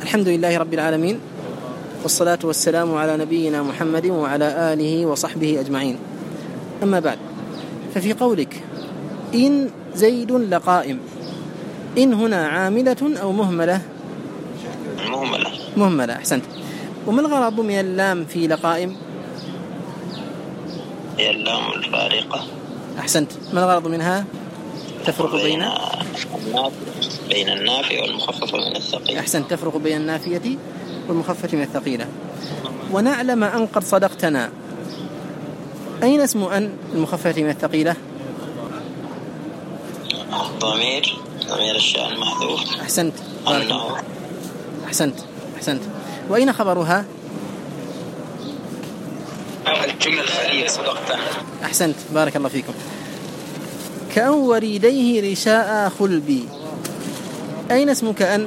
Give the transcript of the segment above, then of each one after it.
الحمد لله رب العالمين، والصلاة والسلام على نبينا محمد وعلى آله وصحبه أجمعين. أما بعد، ففي قولك إن زيد لقائم، إن هنا عاملة أو مهملة؟ مهملة. أحسنت. وما الغرض من اللام في لقائم؟ هي اللام الفارقة. أحسنت. ما الغرض منها؟ تفرق بين النافية والمخففة من الثقيلة. أحسنت، تفرق بين النافية والمخففة من الثقيلة. ونعلم أن قد صدقتنا، أين اسم أن المخففة من الثقيلة؟ ضمير الشأن محذوف. أحسنت. أنه. أحسنت. وأين خبرها؟ الجملة الفعلية صدقتنا. أحسنت، بارك الله فيكم. كأن وريديه رشاء خلبي، أين اسم كأن؟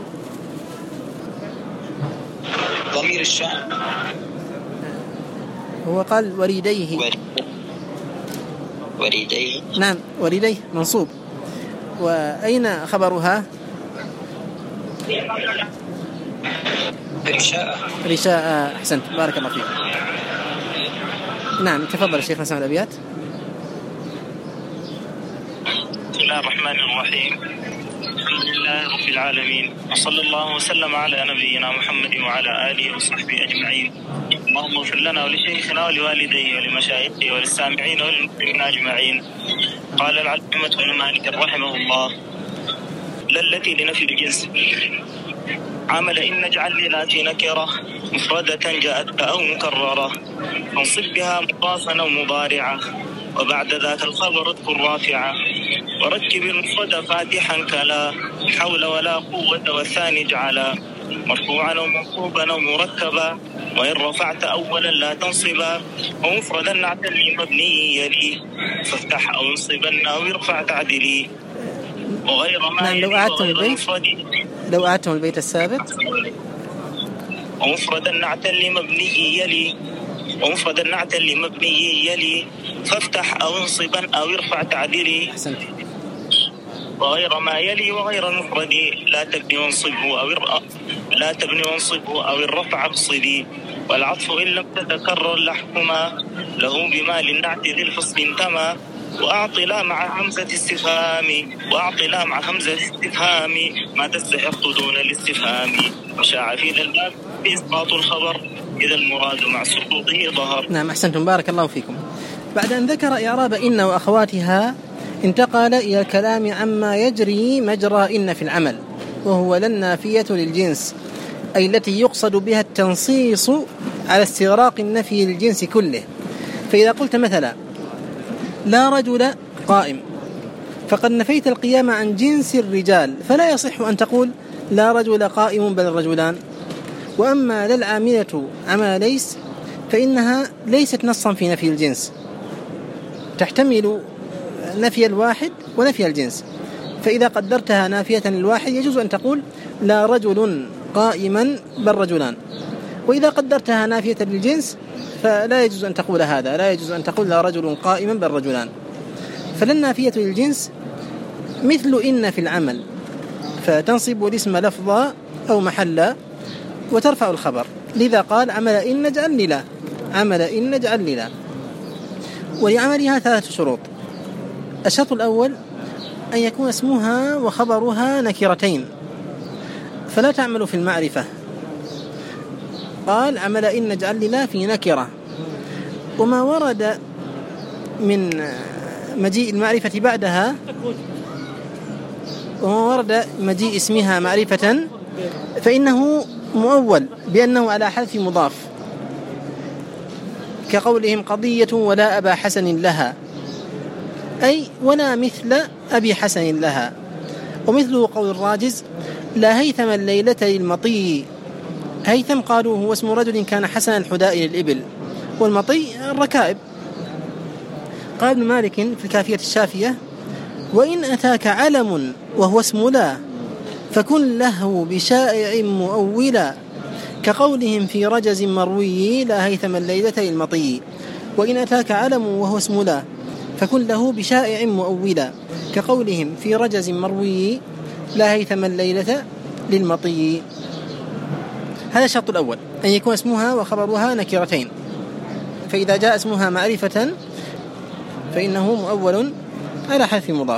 ضمير الشأن. هو قال وريديه. وريديه. نعم، وريديه منصوب. وأين خبرها؟ رشاء. أحسنت، بارك الله فيك. نعم، تفضل الشيخ نسمع الأبيات. بسم الله الرحمن الرحيم. الحمد لله رب العالمين، وصلى الله وسلم على نبينا محمد وعلى آله وصحبه أجمعين. اللهم اغفر لنا ولشيخنا ولوالديه ولمشايخه وللسامعين وللمسلمين أجمعين. قال العلامة ابن مالك رحمه الله: التي لنفي الجنس. عمل إن نجعل لناتي نكرة مفردة جاءت أو مكررة، فانصب بها مضافا أو مضارعة، وبعد ذاك الخبر اذكر رافعة، وركب المفرد فاتحا كلا حول ولا قوة، والثاني اجعلا مرفوعا أو منصوبا أو مركبا، وإن رفعت أولا لا تنصبا، ومفردا نعتل مبني يلي فافتح أو انصبا أو ارفع تعدلي، وغير ما نعم. لو أعدتم البيت السابق: ومفردا نعتل مبني يلي فافتح أو انصبا أو ارفع تعدلي. أحسنت. وغير ما يلي وغير المفرد لا تبني وانصبه أو الرفع اقصدي، والعطف إن لم تتكرر لحكما له بما للنعت ذي الفصل انتمى، وأعط لا مع همزة استفهام ما تستحق دون الاستفهام، وشاع في ذا الباب بإسقاط الخبر إذا المراد مع سقوطه ظهر. نعم، أحسنتم، بارك الله فيكم. بعد أن ذكر إعراب إن وأخواتها، انتقل إلى الكلام عما يجري مجرى إن في العمل، وهو لا النافية للجنس، أي التي يقصد بها التنصيص على استغراق النفي للجنس كله. فإذا قلت مثلا لا رجل قائم، فقد نفيت القيام عن جنس الرجال، فلا يصح أن تقول لا رجل قائم بل الرجلان. وأما لا العاملة عمل ليس، فإنها ليست نصا في نفي الجنس، تحتمل نفي الواحد ونفي الجنس، فإذا قدرتها نافية للواحد يجوز أن تقول لا رجل قائما بل رجلان، وإذا قدرتها نافية للجنس فلا يجوز أن تقول هذا، لا يجوز أن تقول لا رجل قائما بل رجلان. فلا النافية للجنس مثل إن في العمل، فتنصب الاسم لفظا أو محلا وترفع الخبر، لذا قال عمل إن نجعل لا. ولعملها 3 شروط. الشرط الأول أن يكون اسمها وخبرها نكرتين، فلا تعمل في المعرفة. قال عمل إن نجعل لا في نكرة، وما ورد من مجيء المعرفة بعدها، وما ورد مجيء اسمها معرفة فإنه مؤول بأنه على حذف مضاف، كقولهم قضية ولا أبا حسن لها، أي ولا مثل أبي حسن لها. ومثله قول الراجز لا هيثم الليلة للمطي. هيثم قالوا هو اسم رجل كان حسن الحداء للإبل، والمطي الركائب. قال ابن مالك في الكافية الشافية: وإن أتاك علم وهو اسم لا، فكن له بشائع مؤولا، كقولهم في رجز مروي لا هيثم الليلة للمطي. وإن أتاك علم وهو اسم لا، فكن له بشائع مؤولا، كقولهم في رجز مروي لا هيثم الليلة للمطي. هذا الشرط الأول، أن يكون اسمها وخبرها نكرتين. فإذا جاء اسمها معرفة فإنه مؤول على حذف مضاف.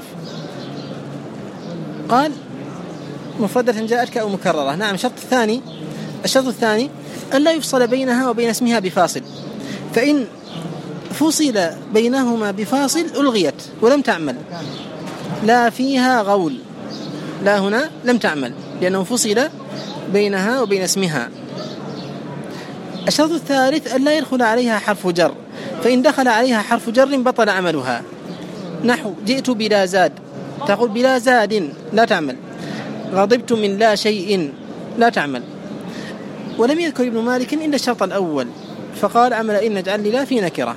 قال مفردة جاءتك أو مكررة. نعم. الشرط الثاني ألا يفصل بينها وبين اسمها بفاصل، فإن فصل بينهما بفاصل ألغيت ولم تعمل، لا فيها غول، لا هنا لم تعمل لأنه فصل بينها وبين اسمها. الشرط الثالث ألا يدخل عليها حرف جر، فإن دخل عليها حرف جر بطل عملها. نحو جئت بلا زاد، تقول بلا زاد لا تعمل. غضبت من لا شيء لا تعمل. ولم يذكر ابن مالك إلا الشرط الأول، فقال عمل إن نجعل لا في نكرة.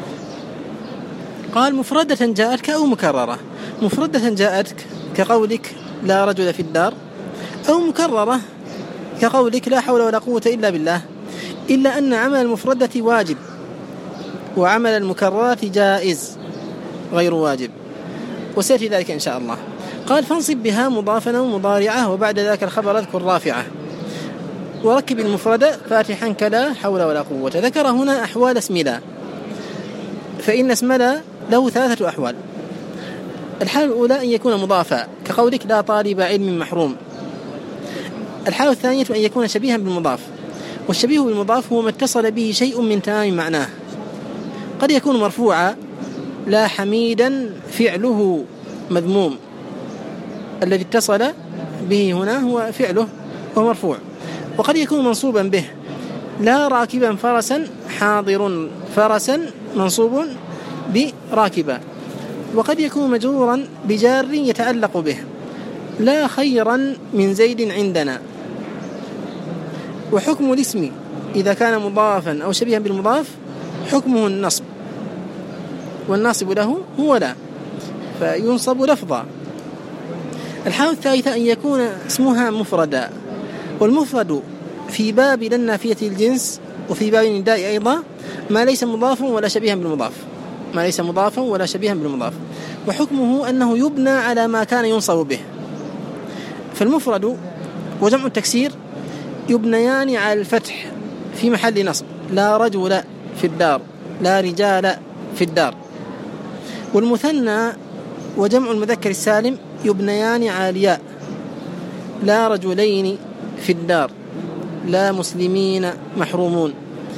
قال مفردة جاءتك أو مكررة. مفردة جاءتك كقولك لا رجل في الدار، أو مكررة كقولك لا حول ولا قوة إلا بالله، إلا أن عمل المفردة واجب وعمل المكررات جائز غير واجب، وسيأتي ذلك إن شاء الله. قال فانصب بها مضافا أو مضارعة، وبعد ذاك الخبر اذكر رافعة، وركب المفردة فاتحا كلا حول ولا قوة. ذكر هنا أحوال اسم لا، فإن اسم لا له 3 أحوال. الحالة الأولى أن يكون مضافا كقولك لا طالب علم محروم. الحالة الثانية أن يكون شبيها بالمضاف، والشبيه بالمضاف هو ما اتصل به شيء من تمام معناه. قد يكون مرفوعا لا حميدا فعله مذموم، الذي اتصل به هنا هو فعله وهو مرفوع. وقد يكون منصوبا به لا راكبا فرسا حاضر، فرسا منصوب براكبا. وقد يكون مجرورا بجار يتعلق به لا خيرا من زيد عندنا. وحكم الاسم إذا كان مضافا أو شبيها بالمضاف حكمه النصب، والناصب له هو لا، فينصب لفظا. الحالة الثالثة أن يكون اسمها مفردا، والمفرد في باب لا نافية الجنس وفي باب النداء أيضا ما ليس مضافا ولا شبيها بالمضاف، ما ليس مضافا ولا شبيها بالمضاف، وحكمه أنه يبنى على ما كان ينصب به. فالمفرد وجمع التكسير يبنيان على الفتح في محل نصب، لا رجل في الدار، لا رجال في الدار. والمثنى وجمع المذكر السالم يبنيان على الياء، لا رجلين في الدار، لا مسلمين محرومون.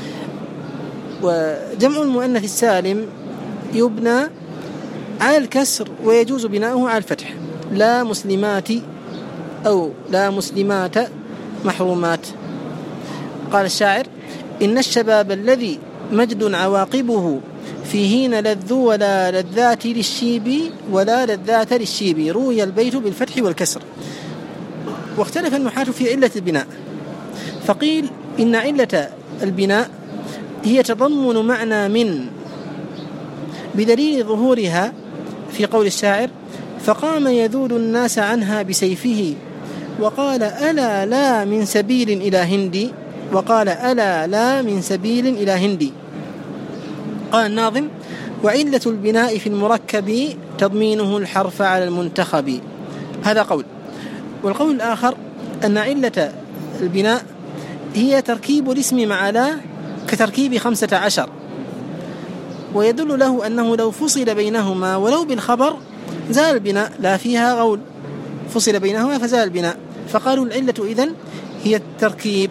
وجمع المؤنث السالم يبنى على الكسر ويجوز بناؤه على الفتح، لا مسلمات أو لا مسلمات محرومات. قال الشاعر إن الشباب الذي مجد عواقبه فيهن لذ ولا لذات للشيب ولا لذات للشيب، روي البيت بالفتح والكسر. واختلف النحاة في علة البناء، فقيل إن علة البناء هي تضمن معنى من، بدليل ظهورها في قول الشاعر فقام يذود الناس عنها بسيفه وقال ألا لا من سبيل إلى هندي، وقال ألا لا من سبيل إلى هندي. قال الناظم وعلة البناء في المركب تضمينه الحرف على المنتخب. هذا قول. والقول الآخر أن علة البناء هي تركيب الاسم مع لا كتركيب 15، ويدل له أنه لو فصل بينهما ولو بالخبر زال البناء، لا فيها غول، فصل بينهما فزال البناء. فقالوا العلة إذن هي التركيب.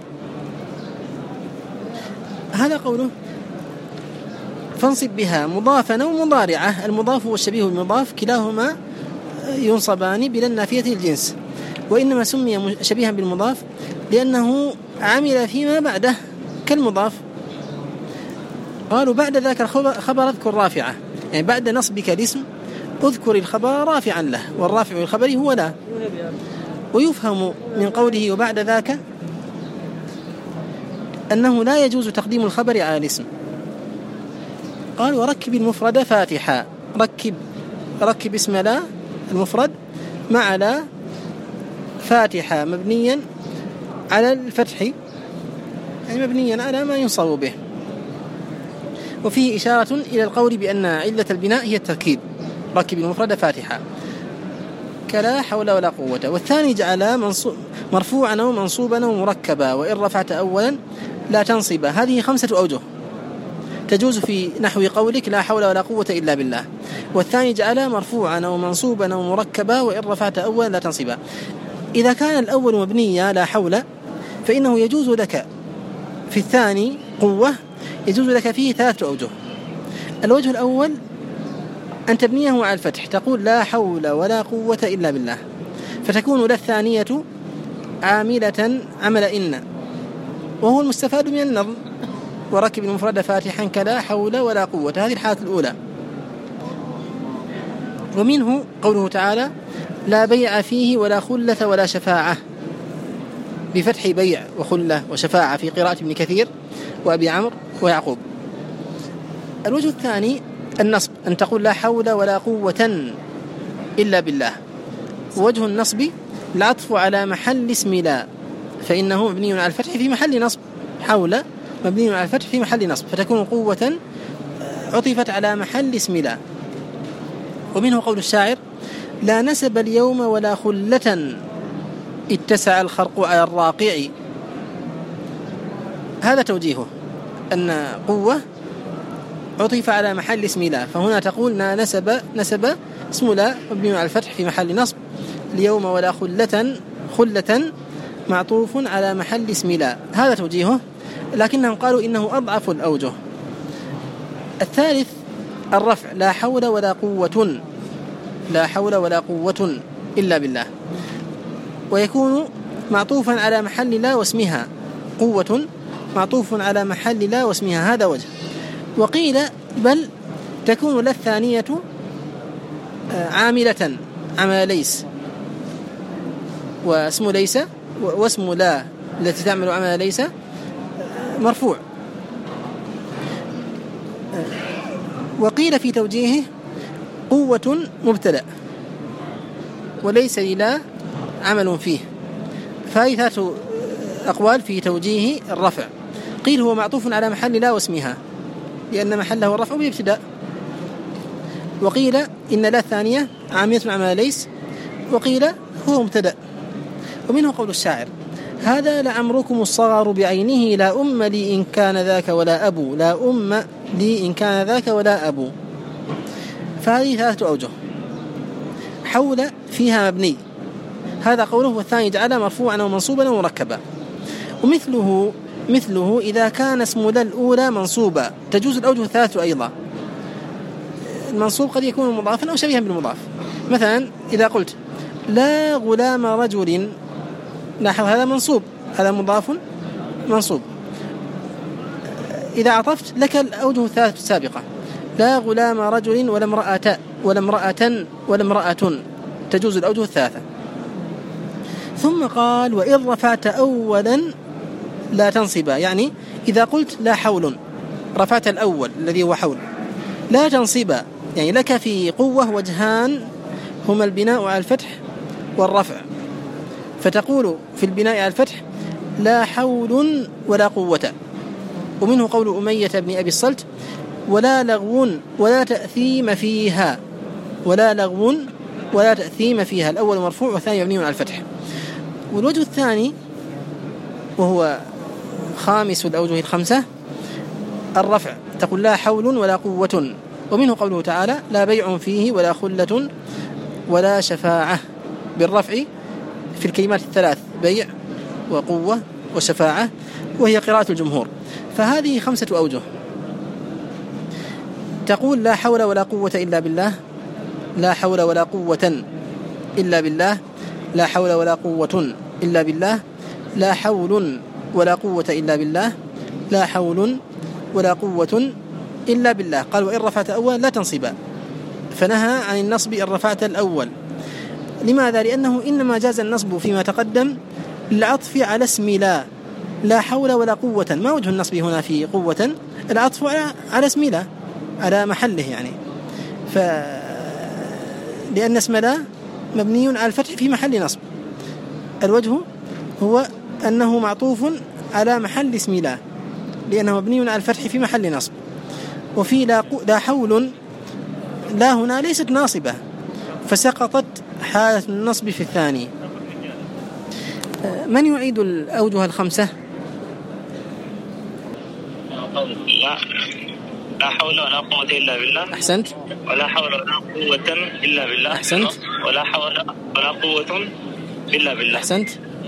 هذا قوله فانصب بها مضافا أو مضارعة. المضاف والشبيه بالمضاف كلاهما ينصبان بلا نافية الجنس، وإنما سمي شبيها بالمضاف لأنه عمل فيما بعده كالمضاف. قالوا بعد ذاك الخبر اذكر رافعة، يعني بعد نصبك الاسم اذكر الخبر رافعا له، والرافع للخبر هو لا. ويفهم من قوله وبعد ذاك أنه لا يجوز تقديم الخبر على الاسم. قال وركب المفرد فاتحا، ركب اسم لا المفرد مع لا فاتحا مبنيا على الفتح، يعني مبنيا على ما ينصب به. وفيه إشارة إلى القول بأن علة البناء هي التركيب، ركب المفرد فاتحا كلا حول ولا قوة. والثاني جعل مرفوعا أو منصوبا أو مركبا وإن رفعت أولا لا تنصب. هذه 5 أوجه تجوز في نحو قولك لا حول ولا قوة إلا بالله. والثاني جعل مرفوعا أو منصوبا أو مركبا وإن رفعت أولا لا تنصب. إذا كان الأول مبنيا لا حول فإنه يجوز لك في الثاني قوة، يجوز لك فيه 3 أوجه. الوجه الأول أن تبنيه على الفتح، تقول لا حول ولا قوة إلا بالله، فتكون لا الثانية عاملة عمل إن، وهو المستفاد من النظم وركب المفرد فاتحا كلا حول ولا قوة. هذه الحالة الأولى. ومنه قوله تعالى لا بيع فيه ولا خلة ولا شفاعة، بفتح بيع وخلة وشفاعة في قراءة ابن كثير وأبي عمرو ويعقوب. الوجه الثاني النصب، أن تقول لا حول ولا قوة إلا بالله. وجه النصب العطف على محل اسم لا، فإنه مبني على الفتح في محل نصب. حول مبني على الفتح في محل نصب، فتكون قوة عطفت على محل اسم لا. ومنه قول الشاعر لا نسب اليوم ولا خلة اتسع الخرق على الراقع. هذا توجيهه، أن قوة عطف على محل اسم لا، فهنا تقول لا نسب اسم لا مبني على الفتح في محل نصب، اليوم ولا خلة معطوف على محل اسم لا. هذا توجيهه، لكنهم قالوا إنه أضعف الأوجه. الثالث الرفع لا حول ولا قوة، لا حول ولا قوة إلا بالله، ويكون معطوفا على محل لا واسمها، قوة معطوف على محل لا واسمها. هذا وجه. وقيل بل تكون لا الثانية عاملة عمل ليس، واسم ليس واسم لا التي تعمل عمل ليس مرفوع. وقيل في توجيهه قوة مبتدأ وليس لا عمل فيه. فهذه 3 أقوال في توجيه الرفع. قيل هو معطوف على محل لا واسمها لأن محله الرفع بابتداء. وقيل إن لا الثانية عامية عمل ليس. وقيل هو مبتدأ. ومنه قول الشاعر هذا لعمركم الصغر بعينه لا أم لي إن كان ذاك ولا أبو، لا أم لي إن كان ذاك ولا أبو. فهذه 3 أوجه. حول فيها مبني، هذا قوله، والثاني جعل مرفوعا ومنصوبا ومركبا. ومثله إذا كان اسم لا الأولى منصوبا تجوز الأوجه 3 أيضا. المنصوب قد يكون مضافا أو شبيها بالمضاف. مثلا إذا قلت لا غلام رجل، لاحظ هذا منصوب، هذا مضاف منصوب. إذا عطفت لك الأوجه 3 السابقة، لا غلام رجل ولا امرأة ولا امرأة ولا امرأة، تجوز الأوجه 3. ثم قال وإن رفعت أولا لا تنصبا، يعني إذا قلت لا حول رفعت الأول الذي هو حول لا تنصبا، يعني لك في قوة وجهان هما البناء على الفتح والرفع، فتقول في البناء على الفتح لا حول ولا قوة. ومنه قول أمية بن أبي الصلت ولا لغو ولا تأثيم فيها، ولا لغو ولا تأثيم فيها، الأول مرفوع والثاني مبني على الفتح. والوجه الثاني وهو خامس الأوجه 5 الرفع، تقول لا حول ولا قوة. ومنه قوله تعالى لا بيع فيه ولا خلة ولا شفاعة، بالرفع في الكلمات 3 بيع وقوة وشفاعة، وهي قراءة الجمهور. فهذه 5 أوجه. تقول لا حول ولا قوة إلا بالله، لا حول ولا قوة إلا بالله، لا حول ولا قوة إلا بالله، لا حول ولا قوة إلا بالله، لا حول ولا قوة إلا بالله. قال وإن رفعت أول لا تنصبا، فنهى عن النصب إن رفعت الأول. لماذا؟ لأنه إنما جاز النصب فيما تقدم للعطف على اسم لا، لا حول ولا قوة. ما وجه النصب هنا في قوة؟ العطف على اسم لا، على محله يعني. لأن اسم لا مبني على الفتح في محل نصب. الوجه هو أنه معطوف على محل اسم لا لأنه مبني على الفتح في محل نصب. وفي لا حول لا هنا ليست ناصبة، فسقطت حالة النصب في الثاني. من يعيد الأوجه الخمسة؟ لا حول ولا قوة إلا بالله. أحسنت. ولا حول ولا قوة إلا بالله. أحسنت. ولا حول ولا قوة إلا بالله. أحسنت.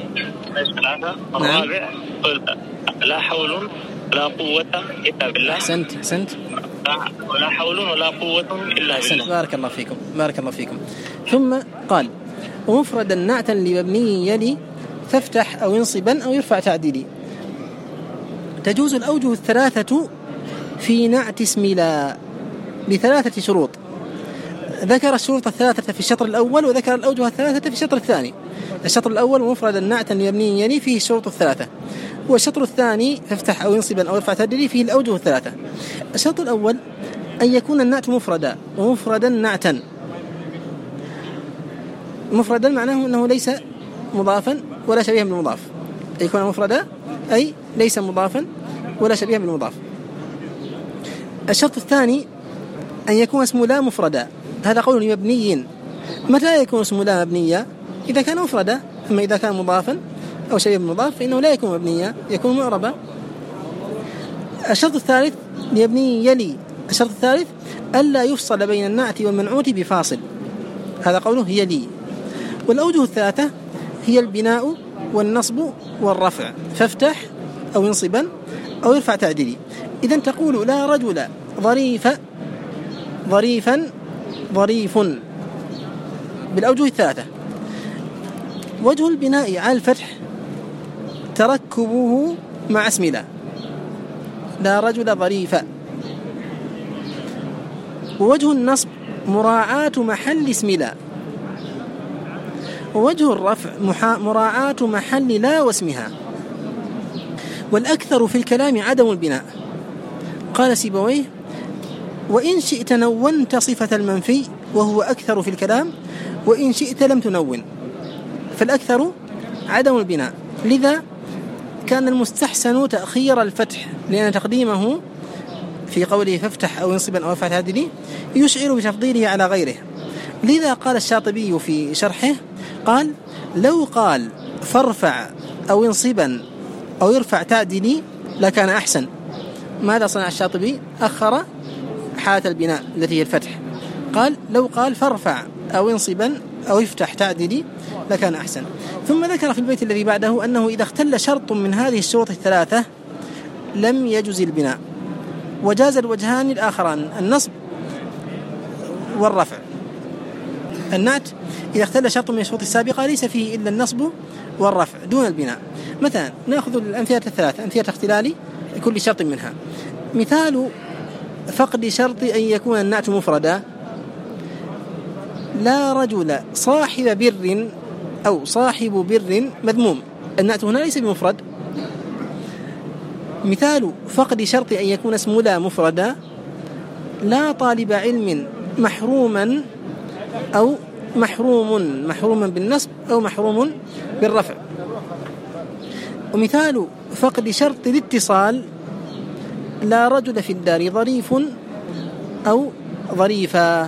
الرابع لا حول ولا قوة إلا بالله. أحسنت. أحسنت. ولا حول ولا قوة إلا بالله. بارك الله فيكم، بارك الله فيكم. ثم قال: ومفردا نعتا لمبني يلي فافتح أو ينصبا أو يرفع تعديلي. تجوز الأوجه الثلاثة في نعت اسم لا بثلاثة شروط. ذكر الشروط الثلاثة في الشطر الأول، وذكر الأوجه الثلاثة في الشطر الثاني. الشطر الأول مفردا نعتا لمبني يلي فيه الشروط الثلاثة، والشطر الثاني فافتح أو ينصبا أو يرفع تعديلي فيه الأوجه الثلاثة. الشرط الأول أن يكون النعت مفردا، ومفردا نعتا. مفردا معناه أنه ليس مضافا ولا شبيها بالمضاف. أن يكون مفردا أي ليس مضافا ولا شبيها بالمضاف. الشرط الثاني أن يكون اسم لا مفردا. هذا قول مبني. متى يكون اسم لا مبنيا؟ إذا كان مفردا. أما إذا كان مضافا أو شبيه بالمضاف فإنه لا يكون مبنيا، يكون معربا. الشرط الثالث ليبني يلي. الشرط الثالث ألا يفصل بين النعت والمنعوت بفاصل. هذا قوله يلي. والأوجه الثلاثة هي البناء والنصب والرفع، فافتح أو ينصبا أو يرفع تعديلي. إذن تقول: لا رجل ظريفا ظريف بالأوجه الثلاثة. وجه البناء على الفتح تركبه مع اسم لا رجل ظريفا. ووجه النصب مراعاة محل اسم لا. ووجه الرفع مراعاة محل لا واسمها. والأكثر في الكلام عدم البناء. قال سيبويه: وإن شئت نونت صفة المنفي وهو أكثر في الكلام، وإن شئت لم تنون. فالأكثر عدم البناء، لذا كان المستحسن تأخير الفتح، لأن تقديمه في قوله فافتح أو ينصبا أو يرفع تعديلي يشعر بتفضيله على غيره. لذا قال الشاطبي في شرحه قال: لو قال فارفع أو ينصبا أو يرفع تعديلي لكان أحسن. ماذا صنع الشاطبي؟ أخر حالة البناء التي هي الفتح. قال: لو قال فارفع أو ينصبا أو يفتح تعديلي لكان أحسن. ثم ذكر في البيت الذي بعده أنه إذا اختل شرط من هذه الشروط الثلاثة لم يجز البناء، وجاز الوجهان الآخران النصب والرفع. النعت إذا اختل شرط من الشروط السابقة ليس فيه إلا النصب والرفع دون البناء. مثلا نأخذ الأمثلة الثلاثة، أمثلة اختلال كل شرط منها. مثال فقد شرط أن يكون النعت مفردا: لا رجل صاحب بر أو صاحب بر مذموم. النعت هنا ليس بمفرد. مثال فقد شرط أن يكون اسم لا مفردا: لا طالب علم محروما أو محروما بالنصب أو محروم بالرفع. ومثال فقد شرط الاتصال: لا رجل في الدار ظريف أو ظريفا.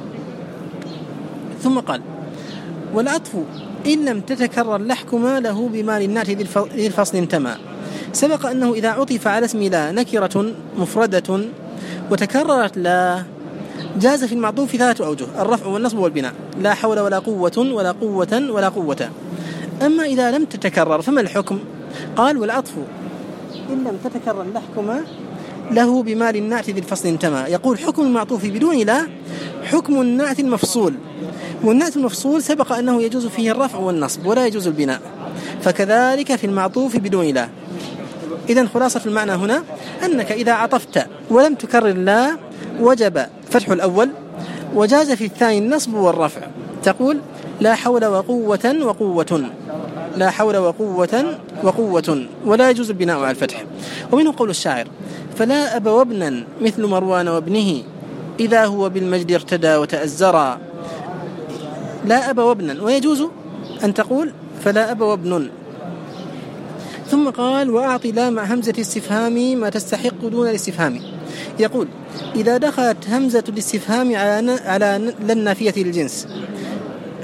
ثم قال: والعطف إن لم تتكرر لحكما له بما للنعت ذي الفصل انتمى. سبق أنه إذا عطف على اسم لا نكرة مفردة وتكررت لا جاز في المعطوف ثلاثة أوجه: الرفع والنصب والبناء. لا حول ولا قوة ولا قوة ولا قوة. أما إذا لم تتكرر فما الحكم؟ قال: والعطف إن لم تتكرر لحكما له بما للنعت ذي الفصل انتمى. يقول: حكم المعطوف بدون لا حكم النعت المفصول، والنعت المفصول سبق أنه يجوز فيه الرفع والنصب ولا يجوز البناء، فكذلك في المعطوف بدون لا. إذن خلاصة المعنى هنا أنك إذا عطفت ولم تكرر لا وجب فتح الأول، وجاز في الثاني النصب والرفع. تقول: لا حول وقوة وقوة، لا حول وقوة وقوة، ولا يجوز البناء على الفتح. ومنه قول الشاعر: فلا أب وابنا مثل مروان وابنه إذا هو بالمجد ارتدى وتأزرا. لا أب وابنا، ويجوز أن تقول فلا أب وابن. ثم قال: وأعطي لا مع همزة الاستفهام ما تستحق دون الاستفهام. يقول: إذا دخلت همزة الاستفهام على لا النافية للجنس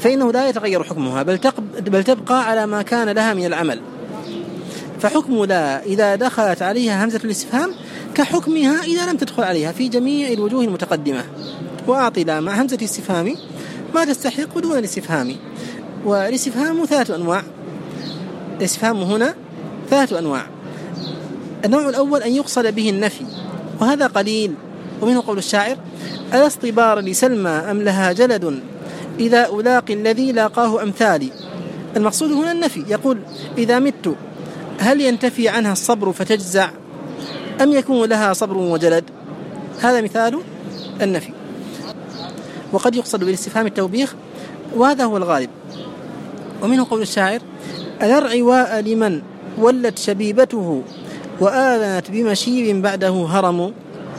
فإنه لا يتغير حكمها بل تبقى على ما كان لها من العمل. فحكم لا إذا دخلت عليها همزة الاستفهام كحكمها إذا لم تدخل عليها في جميع الوجوه المتقدمة. وأعطي لا مع همزة الاستفهام ما تستحق دون الاستفهام. والاستفهام 3 أنواع. الاستفهام هنا 3 أنواع. النوع الأول أن يقصد به النفي، وهذا قليل، ومنه قول الشاعر: ألا اصطبار لسلمى أم لها جلد إذا ألاقي الذي لاقاه أمثالي. المقصود هنا النفي، يقول: إذا مت هل ينتفي عنها الصبر فتجزع أم يكون لها صبر وجلد؟ هذا مثال النفي. وقد يقصد بالاستفهام التوبيخ، وهذا هو الغالب. ومنه قول الشاعر: أذرع واء لمن ولت شبيبته وآذنت بمشيب بعده هرم.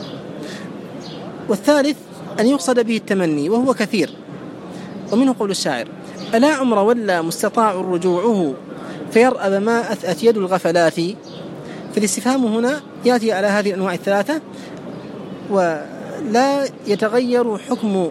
والثالث أن يقصد به التمني، وهو كثير. ومنه قول الشاعر: ألا عمر ولا مستطاع رجوعه فيرأب ما أثأت يد الغفلات. فالاستفهام هنا يأتي على هذه الأنواع الثلاثة، ولا يتغير حكم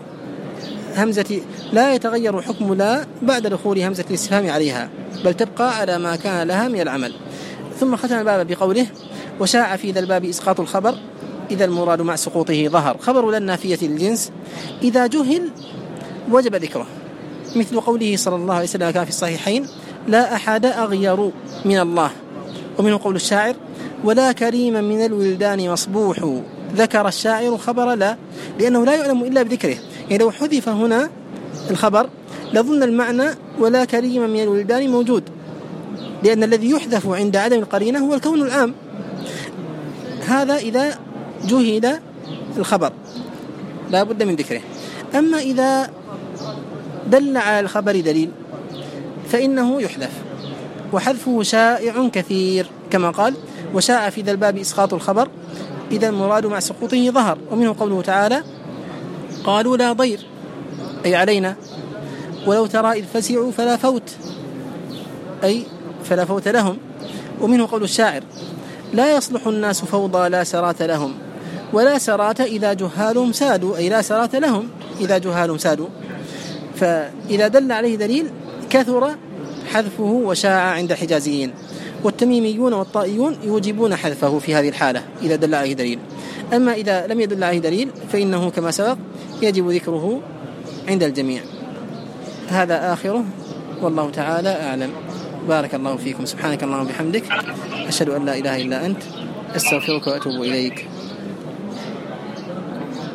لا بعد دخول همزة الاستفهام عليها، بل تبقى على ما كان لها من العمل. ثم ختم الباب بقوله: وشاع في ذا الباب إسقاط الخبر إذا المراد مع سقوطه ظهر. خبر للنافية للجنس إذا جهل وجب ذكره، مثل قوله صلى الله عليه وسلم كان في الصحيحين: لا أحد أغير من الله. ومنه قول الشاعر: ولا كريم من الولدان مصبوح. ذكر الشاعر خبر لا لأنه لا يعلم إلا بذكره، يعني لو حذف هنا الخبر لظن المعنى ولا كريم من الولدان موجود، لأن الذي يحذف عند عدم القرينة هو الكون العام. هذا إذا جهل الخبر لا بد من ذكره. أما إذا دل على الخبر دليل فإنه يحذف، وحذفه شائع كثير، كما قال: وشاء في ذا الباب إسقاط الخبر إذا المراد مع سقوطه ظهر. ومنه قوله تعالى: قالوا لا ضير أي علينا، ولو ترى إذ فزعوا فلا فوت أي فلا فوت لهم. ومنه قول الشاعر: لا يصلح الناس فوضى لا سرات لهم، ولا سرات إذا جهالهم سادوا أي لا سرات لهم إذا جهالهم سادوا. فإذا دل عليه دليل كثر حذفه وشاع عند الحجازيين، والتميميون والطائيون يوجبون حذفه في هذه الحالة إذا دل عليه دليل. أما إذا لم يدل عليه دليل فإنه كما سبق يجب ذكره عند الجميع. هذا آخره، والله تعالى أعلم. بارك الله فيكم. سبحانك اللهم وبحمدك، أشهد أن لا إله إلا أنت، أستغفرك وأتوب إليك.